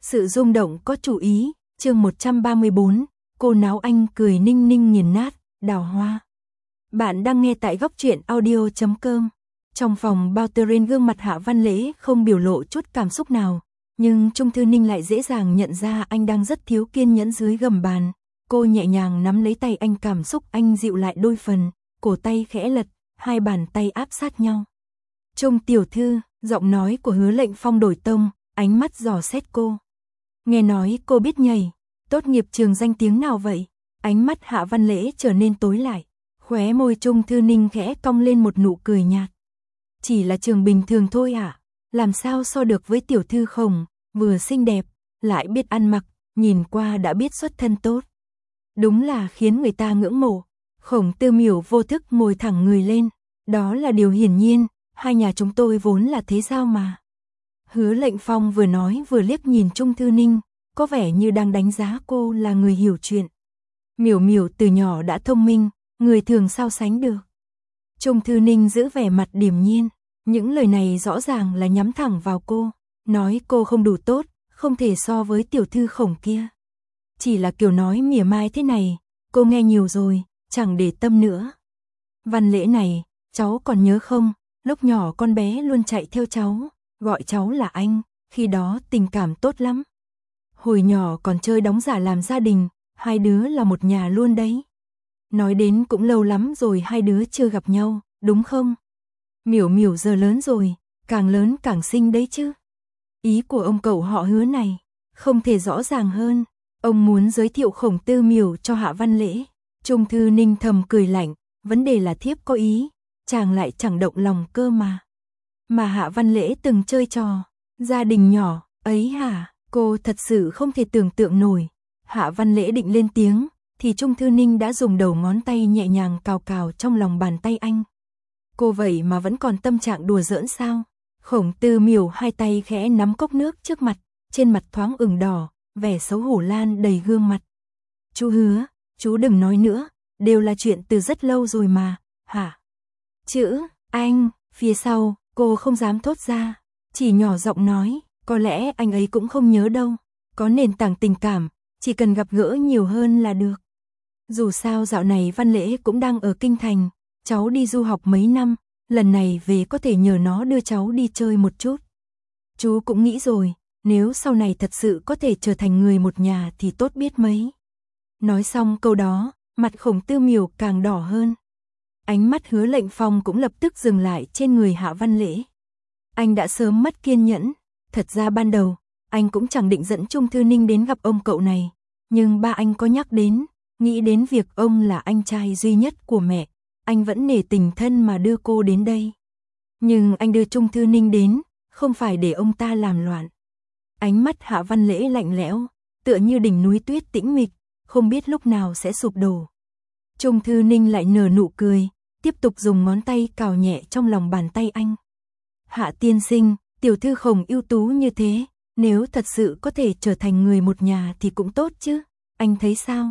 Sự rung động có chủ ý, chương 134, cô náo anh cười ninh ninh nghiền nát, đào hoa. Bạn đang nghe tại góc truyện audio.com. Trong phòng bao terrain gương mặt Hạ Văn Lễ không biểu lộ chút cảm xúc nào, nhưng Trung Thư Ninh lại dễ dàng nhận ra anh đang rất thiếu kiên nhẫn dưới gầm bàn. Cô nhẹ nhàng nắm lấy tay anh, cảm xúc anh dịu lại đôi phần, cổ tay khẽ lật, hai bàn tay áp sát nhau. Trung tiểu thư, giọng nói của Hứa Lệnh Phong đổi tông, ánh mắt dò xét cô. Nghe nói cô biết nhảy, tốt nghiệp trường danh tiếng nào vậy? Ánh mắt Hạ Văn Lễ trở nên tối lại, khóe môi Trung Thư Ninh khẽ cong lên một nụ cười nhạt. Chỉ là trường bình thường thôi ạ, làm sao so được với tiểu thư Khổng, vừa xinh đẹp, lại biết ăn mặc, nhìn qua đã biết xuất thân tốt. Đúng là khiến người ta ngưỡng mộ. Khổng Tư Miểu vô thức ngồi thẳng người lên, đó là điều hiển nhiên, hai nhà chúng tôi vốn là thế sao mà. Hứa Lệnh Phong vừa nói vừa liếc nhìn Trung Thư Ninh, có vẻ như đang đánh giá cô là người hiểu chuyện. Miểu Miểu từ nhỏ đã thông minh, người thường sao sánh được. Trung Thư Ninh giữ vẻ mặt điềm nhiên, những lời này rõ ràng là nhắm thẳng vào cô, nói cô không đủ tốt, không thể so với tiểu thư Khổng kia. Chỉ là kiểu nói mỉa mai thế này, cô nghe nhiều rồi, chẳng để tâm nữa. Văn Lễ này, cháu còn nhớ không, lúc nhỏ con bé luôn chạy theo cháu, gọi cháu là anh, khi đó tình cảm tốt lắm. Hồi nhỏ còn chơi đóng giả làm gia đình, hai đứa là một nhà luôn đấy. Nói đến cũng lâu lắm rồi hai đứa chưa gặp nhau, đúng không? Miểu Miểu giờ lớn rồi, càng lớn càng xinh đấy chứ. Ý của ông cậu họ Hứa này, không thể rõ ràng hơn. Ông muốn giới thiệu Khổng Tư Miểu cho Hạ Văn Lễ. Trung Thư Ninh thầm cười lạnh, vấn đề là thiếp có ý, chàng lại chẳng động lòng cơ mà. Mà Hạ Văn Lễ từng chơi trò, gia đình nhỏ, ấy hả, cô thật sự không thể tưởng tượng nổi. Hạ Văn Lễ định lên tiếng, thì Trung Thư Ninh đã dùng đầu ngón tay nhẹ nhàng cào cào trong lòng bàn tay anh. Cô vậy mà vẫn còn tâm trạng đùa giỡn sao? Khổng Tư Miểu hai tay khẽ nắm cốc nước trước mặt, trên mặt thoáng ửng đỏ, vẻ xấu hổ lan đầy gương mặt. Chú Hứa, chú đừng nói nữa, đều là chuyện từ rất lâu rồi mà, hả? Chữ, anh, phía sau, cô không dám thốt ra, chỉ nhỏ giọng nói, có lẽ anh ấy cũng không nhớ đâu, có nền tảng tình cảm, chỉ cần gặp gỡ nhiều hơn là được. Dù sao dạo này Văn Lễ cũng đang ở Kinh Thành, cháu đi du học mấy năm, lần này về có thể nhờ nó đưa cháu đi chơi một chút. Chú cũng nghĩ rồi, nếu sau này thật sự có thể trở thành người một nhà thì tốt biết mấy. Nói xong câu đó, mặt Khổng Tư Miểu càng đỏ hơn. Ánh mắt Hứa Lệnh Phong cũng lập tức dừng lại trên người Hạ Văn Lễ. Anh đã sớm mất kiên nhẫn, thật ra ban đầu, anh cũng chẳng định dẫn Trung Thư Ninh đến gặp ông cậu này, nhưng ba anh có nhắc đến, nghĩ đến việc ông là anh trai duy nhất của mẹ, anh vẫn nể tình thân mà đưa cô đến đây. Nhưng anh đưa Trung Thư Ninh đến, không phải để ông ta làm loạn. Ánh mắt Hạ Văn Lễ lạnh lẽo, tựa như đỉnh núi tuyết tĩnh mịch, không biết lúc nào sẽ sụp đổ. Trung Thư Ninh lại nở nụ cười, tiếp tục dùng ngón tay cào nhẹ trong lòng bàn tay anh. Hạ tiên sinh, tiểu thư Khổng ưu tú như thế, nếu thật sự có thể trở thành người một nhà thì cũng tốt chứ, anh thấy sao?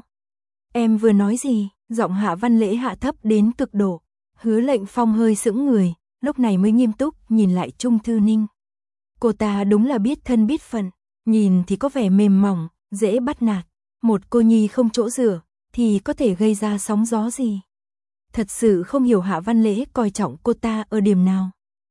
Em vừa nói gì? Giọng Hạ Văn Lễ hạ thấp đến cực độ. Hứa Lệnh Phong hơi sững người, lúc này mới nghiêm túc nhìn lại Trung Thư Ninh. Cô ta đúng là biết thân biết phận, nhìn thì có vẻ mềm mỏng, dễ bắt nạt. Một cô nhi không chỗ dựa, thì có thể gây ra sóng gió gì. Thật sự không hiểu Hạ Văn Lễ coi trọng cô ta ở điểm nào.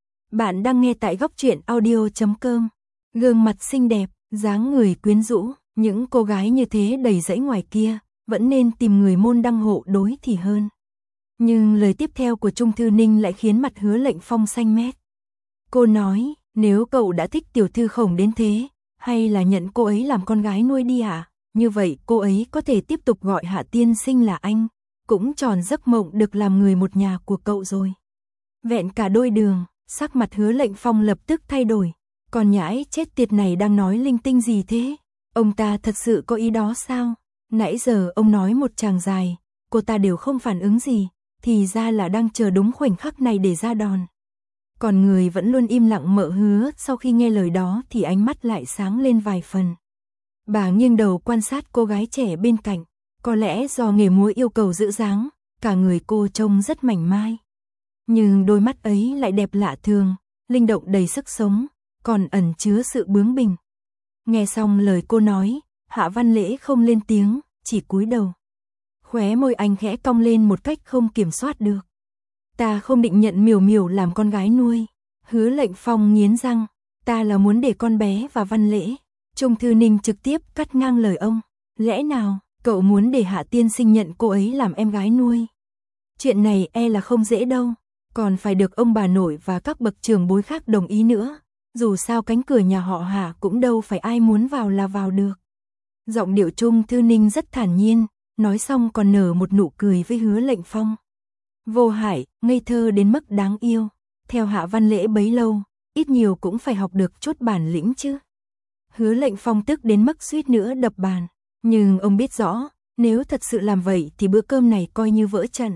Bạn đang nghe tại góc truyện audio.com. Gương mặt xinh đẹp, dáng người quyến rũ, những cô gái như thế đầy rẫy ngoài kia, vẫn nên tìm người môn đăng hộ đối thì hơn. Nhưng lời tiếp theo của Trung Thư Ninh lại khiến mặt Hứa Lệnh Phong xanh mét. Cô nói, nếu cậu đã thích tiểu thư Khổng đến thế, hay là nhận cô ấy làm con gái nuôi đi ạ? Như vậy cô ấy có thể tiếp tục gọi Hạ tiên sinh là anh, cũng tròn giấc mộng được làm người một nhà của cậu rồi. Vẹn cả đôi đường, sắc mặt Hứa Lệnh Phong lập tức thay đổi. Con nhãi chết tiệt này đang nói linh tinh gì thế? Ông ta thật sự có ý đó sao? Nãy giờ ông nói một tràng dài, cô ta đều không phản ứng gì, thì ra là đang chờ đúng khoảnh khắc này để ra đòn. Còn người vẫn luôn im lặng Mợ Hứa, sau khi nghe lời đó thì ánh mắt lại sáng lên vài phần. Bà nghiêng đầu quan sát cô gái trẻ bên cạnh, có lẽ do nghề múa yêu cầu giữ dáng, cả người cô trông rất mảnh mai. Nhưng đôi mắt ấy lại đẹp lạ thường, linh động đầy sức sống, còn ẩn chứa sự bướng bỉnh. Nghe xong lời cô nói, Hạ Văn Lễ không lên tiếng, chỉ cúi đầu. Khóe môi anh khẽ cong lên một cách không kiểm soát được. Ta không định nhận Miểu Miểu làm con gái nuôi. Hứa Lệnh Phong nghiến răng, ta là muốn để con bé và Văn Lễ. Trung Thư Ninh trực tiếp cắt ngang lời ông. Lẽ nào, cậu muốn để Hạ tiên sinh nhận cô ấy làm em gái nuôi? Chuyện này e là không dễ đâu, còn phải được ông bà nội và các bậc trưởng bối khác đồng ý nữa. Dù sao cánh cửa nhà họ Hạ cũng đâu phải ai muốn vào là vào được. Giọng điệu Trung Thư Ninh rất thản nhiên, nói xong còn nở một nụ cười với Hứa Lệnh Phong. Vô hại, ngây thơ đến mức đáng yêu. Theo Hạ Văn Lễ bấy lâu, ít nhiều cũng phải học được chút bản lĩnh chứ. Hứa Lệnh Phong tức đến mức suýt nữa đập bàn. Nhưng ông biết rõ, nếu thật sự làm vậy thì bữa cơm này coi như vỡ trận.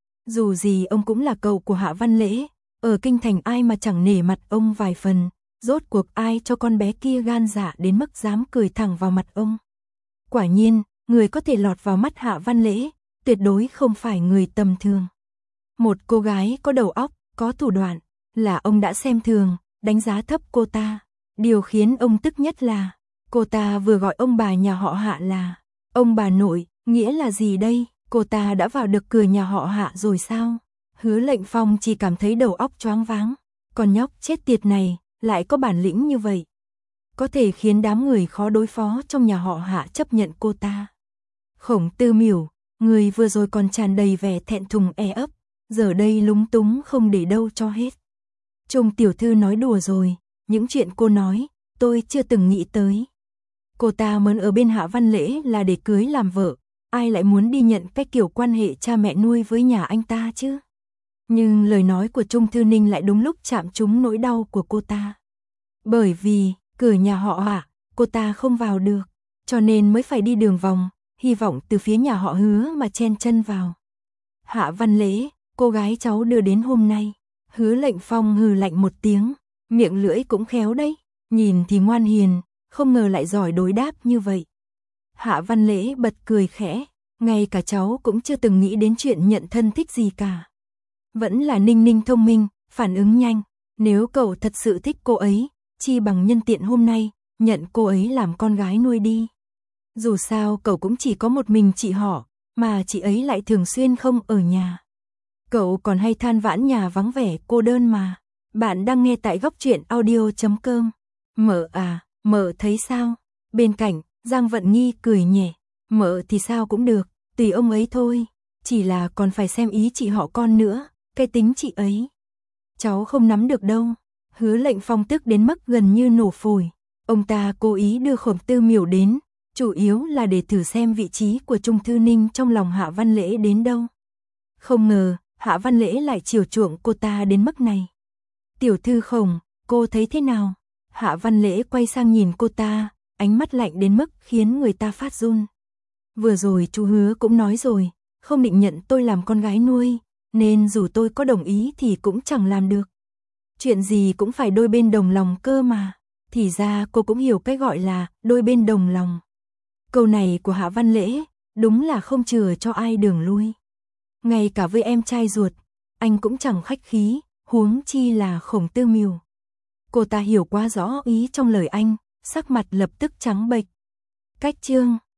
Dù gì ông cũng là cậu của Hạ Văn Lễ, ở kinh thành ai mà chẳng nể mặt ông vài phần, rốt cuộc ai cho con bé kia gan dạ đến mức dám cười thẳng vào mặt ông. Quả nhiên, người có thể lọt vào mắt Hạ Văn Lễ, tuyệt đối không phải người tầm thường. Một cô gái có đầu óc, có thủ đoạn, là ông đã xem thường, đánh giá thấp cô ta. Điều khiến ông tức nhất là, cô ta vừa gọi ông bà nhà họ Hạ là ông bà nội, nghĩa là gì đây? Cô ta đã vào được cửa nhà họ Hạ rồi sao? Hứa Lệnh Phong chỉ cảm thấy đầu óc choáng váng. Con nhóc chết tiệt này, lại có bản lĩnh như vậy. Có thể khiến đám người khó đối phó trong nhà họ Hạ chấp nhận cô ta. Khổng Tư Miểu, người vừa rồi còn tràn đầy vẻ thẹn thùng e ấp, giờ đây lúng túng không để đâu cho hết. Trung tiểu thư nói đùa rồi, những chuyện cô nói, tôi chưa từng nghĩ tới. Cô ta muốn ở bên Hạ Văn Lễ là để cưới làm vợ, ai lại muốn đi nhận cái kiểu quan hệ cha mẹ nuôi với nhà anh ta chứ? Nhưng lời nói của Trung Thư Ninh lại đúng lúc chạm trúng nỗi đau của cô ta. Bởi vì, cửa nhà họ Hạ, cô ta không vào được, cho nên mới phải đi đường vòng, hy vọng từ phía nhà họ Hứa mà chen chân vào. Hạ Văn Lễ, cô gái cháu đưa đến hôm nay. Hứa Lệnh Phong hừ lạnh một tiếng, miệng lưỡi cũng khéo đấy, nhìn thì ngoan hiền, không ngờ lại giỏi đối đáp như vậy. Hạ Văn Lễ bật cười khẽ, ngay cả cháu cũng chưa từng nghĩ đến chuyện nhận thân thích gì cả. Vẫn là Ninh Ninh thông minh, phản ứng nhanh, nếu cậu thật sự thích cô ấy, chi bằng nhân tiện hôm nay, nhận cô ấy làm con gái nuôi đi. Dù sao cậu cũng chỉ có một mình chị họ, mà chị ấy lại thường xuyên không ở nhà. Cậu còn hay than vãn nhà vắng vẻ cô đơn mà. Bạn đang nghe tại góc truyện audio.com. Mợ à, mợ thấy sao? Bên cạnh, Giang Vận Nghi cười nhẹ. Mợ thì sao cũng được, tùy ông ấy thôi. Chỉ là còn phải xem ý chị họ con nữa, cái tính chị ấy. Cháu không nắm được đâu. Hứa Lệnh Phong tức đến mức gần như nổ phổi. Ông ta cố ý đưa Khổng Tư Miểu đến, chủ yếu là để thử xem vị trí của Trung Thư Ninh trong lòng Hạ Văn Lễ đến đâu. Không ngờ, Hạ Văn Lễ lại chiều chuộng cô ta đến mức này. Tiểu thư Khổng, cô thấy thế nào? Hạ Văn Lễ quay sang nhìn cô ta, ánh mắt lạnh đến mức khiến người ta phát run. Vừa rồi chú Hứa cũng nói rồi, không định nhận tôi làm con gái nuôi, nên dù tôi có đồng ý thì cũng chẳng làm được. Chuyện gì cũng phải đôi bên đồng lòng cơ mà. Thì ra cô cũng hiểu cái gọi là đôi bên đồng lòng. Câu này của Hạ Văn Lễ, đúng là không chừa cho ai đường lui. Ngay cả với em trai ruột, anh cũng chẳng khách khí, huống chi là Khổng Tư Miểu. Cô ta hiểu quá rõ ý trong lời anh, sắc mặt lập tức trắng bệch. Cách chương